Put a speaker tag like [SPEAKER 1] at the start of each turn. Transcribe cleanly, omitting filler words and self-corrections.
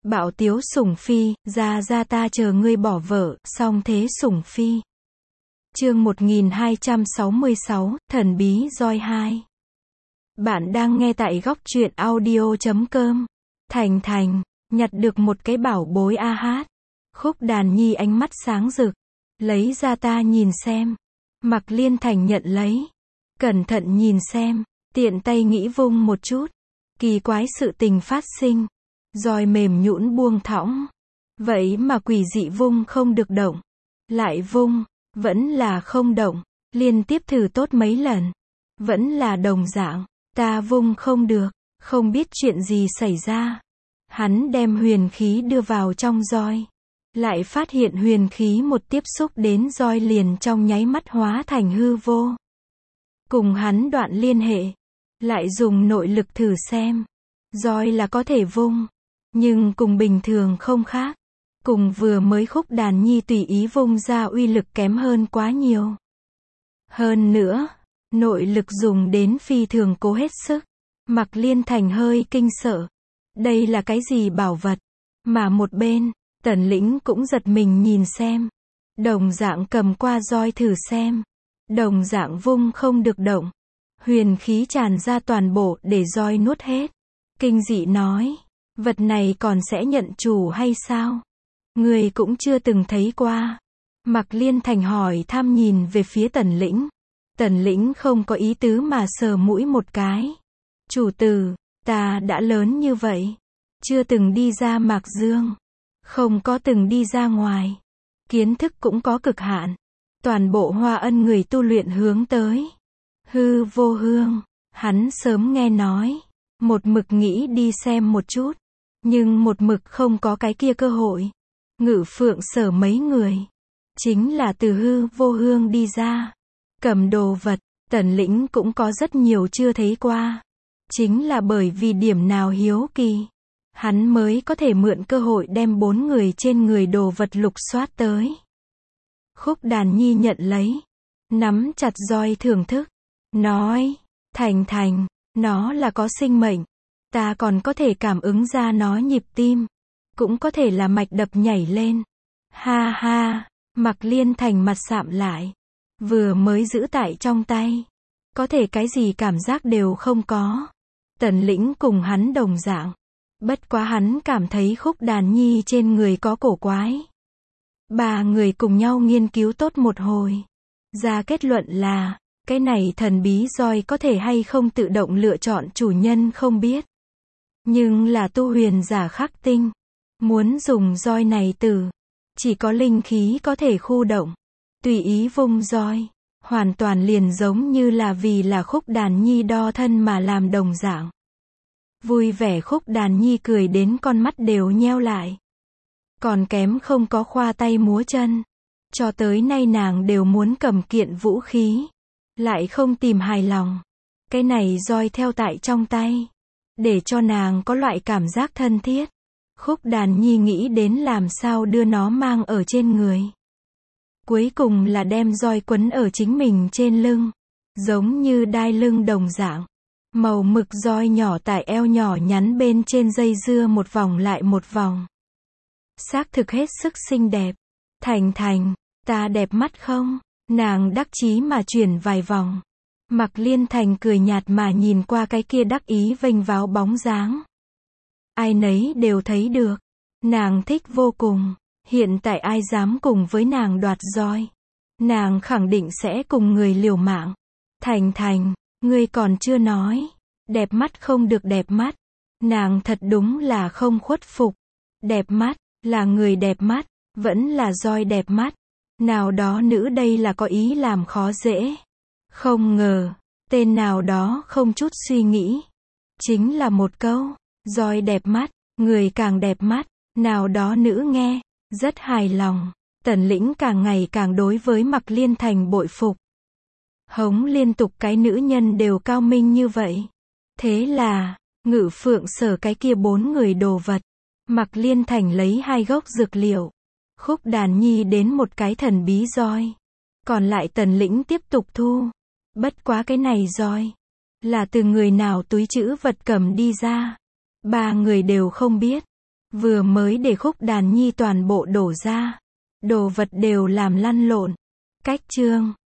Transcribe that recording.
[SPEAKER 1] Bạo tiếu sủng phi, ra ta chờ ngươi bỏ vợ, song thế sủng phi. Chương 1266, thần bí roi 2. Bạn đang nghe tại góc truyện audio.com. Thành, nhặt được một cái bảo bối a hát. Khúc Đàn Nhi ánh mắt sáng rực. Lấy ra ta nhìn xem. Mạc Liên Thành nhận lấy. Cẩn thận nhìn xem. Tiện tay nghĩ vung một chút. Kỳ quái sự tình phát sinh. Roi mềm nhũn buông thõng. Vậy mà quỷ dị vung không được động. Lại vung, vẫn là không động. Liên tiếp thử tốt mấy lần. Vẫn là đồng dạng. Ta vung không được. Không biết chuyện gì xảy ra. Hắn đem huyền khí đưa vào trong roi. Lại phát hiện huyền khí một tiếp xúc đến roi liền trong nháy mắt hóa thành hư vô. Cùng hắn đoạn liên hệ. Lại dùng nội lực thử xem. Roi là có thể vung. Nhưng cùng bình thường không khác. Cùng vừa mới Khúc Đàn Nhi tùy ý vung ra uy lực kém hơn quá nhiều. Hơn nữa, nội lực dùng đến phi thường cố hết sức. Mạc Liên Thành hơi kinh sợ. Đây là cái gì bảo vật? Mà một bên, Tần Lĩnh cũng giật mình nhìn xem. Đồng dạng cầm qua roi thử xem. Đồng dạng vung không được động. Huyền khí tràn ra toàn bộ để roi nuốt hết. Kinh dị nói. Vật này còn sẽ nhận chủ hay sao? Người cũng chưa từng thấy qua. Mạc Liên Thành hỏi thăm nhìn về phía Tần Lĩnh. Tần Lĩnh không có ý tứ mà sờ mũi một cái. Chủ tử, ta đã lớn như vậy. Chưa từng đi ra Mạc Dương. Không có từng đi ra ngoài. Kiến thức cũng có cực hạn. Toàn bộ Hoa Ân người tu luyện hướng tới hư vô hương. Hắn sớm nghe nói. Một mực nghĩ đi xem một chút. Nhưng một mực không có cái kia cơ hội. Ngự Phượng Sở mấy người. Chính là từ hư vô hương đi ra. Cầm đồ vật. Tần Lĩnh cũng có rất nhiều chưa thấy qua. Chính là bởi vì điểm nào hiếu kỳ. Hắn mới có thể mượn cơ hội đem 4 người trên người đồ vật lục soát tới. Khúc Đàn Nhi nhận lấy. Nắm chặt roi thưởng thức. Nói. Thành, nó là có sinh mệnh. Ta còn có thể cảm ứng ra nó nhịp tim. Cũng có thể là mạch đập nhảy lên. Ha ha. Mạc Liên Thành mặt sạm lại. Vừa mới giữ tại trong tay. Có thể cái gì cảm giác đều không có. Tần Lĩnh cùng hắn đồng dạng. Bất quá hắn cảm thấy Khúc Đàn Nhi trên người có cổ quái. 3 người cùng nhau nghiên cứu tốt một hồi. Ra kết luận là, cái này thần bí roi có thể hay không tự động lựa chọn chủ nhân không biết. Nhưng là tu huyền giả khắc tinh. Muốn dùng roi này chỉ có linh khí có thể khu động. Tùy ý vung roi. Hoàn toàn liền giống như là vì là Khúc Đàn Nhi đo thân mà làm đồng dạng. Vui vẻ Khúc Đàn Nhi cười đến con mắt đều nheo lại. Còn kém không có khoa tay múa chân. Cho tới nay nàng đều muốn cầm kiện vũ khí. Lại không tìm hài lòng. Cái này roi theo tại trong tay. Để cho nàng có loại cảm giác thân thiết. Khúc Đàn Nhi nghĩ đến làm sao đưa nó mang ở trên người. Cuối cùng là đem roi quấn ở chính mình trên lưng. Giống như đai lưng đồng dạng. Màu mực roi nhỏ tại eo nhỏ nhắn bên trên dây dưa một vòng lại một vòng. Xác thực hết sức xinh đẹp. Thành, ta đẹp mắt không? Nàng đắc chí mà chuyển vài vòng. Mạc Liên Thành cười nhạt mà nhìn qua cái kia đắc ý vênh váo bóng dáng. Ai nấy đều thấy được. Nàng thích vô cùng. Hiện tại ai dám cùng với nàng đoạt roi. Nàng khẳng định sẽ cùng người liều mạng. Thành, ngươi còn chưa nói. Đẹp mắt không được đẹp mắt. Nàng thật đúng là không khuất phục. Đẹp mắt, là người đẹp mắt, vẫn là roi đẹp mắt. Nào đó nữ đây là có ý làm khó dễ. Không ngờ, tên nào đó không chút suy nghĩ. Chính là một câu, roi đẹp mắt, người càng đẹp mắt. Nào đó nữ nghe, rất hài lòng. Tần Lĩnh càng ngày càng đối với Mạc Liên Thành bội phục. Hống liên tục cái nữ nhân đều cao minh như vậy. Thế là, Ngự Phượng Sở cái kia 4 người đồ vật. Mạc Liên Thành lấy 2 gốc dược liệu. Khúc Đàn Nhi đến một cái thần bí roi. Còn lại Tần Lĩnh tiếp tục thu. Bất quá cái này roi. Là từ người nào túi trữ vật cầm đi ra. 3 người đều không biết. Vừa mới để khúc đàn nhi toàn bộ đổ ra. Đồ vật đều làm lăn lộn. Cách chương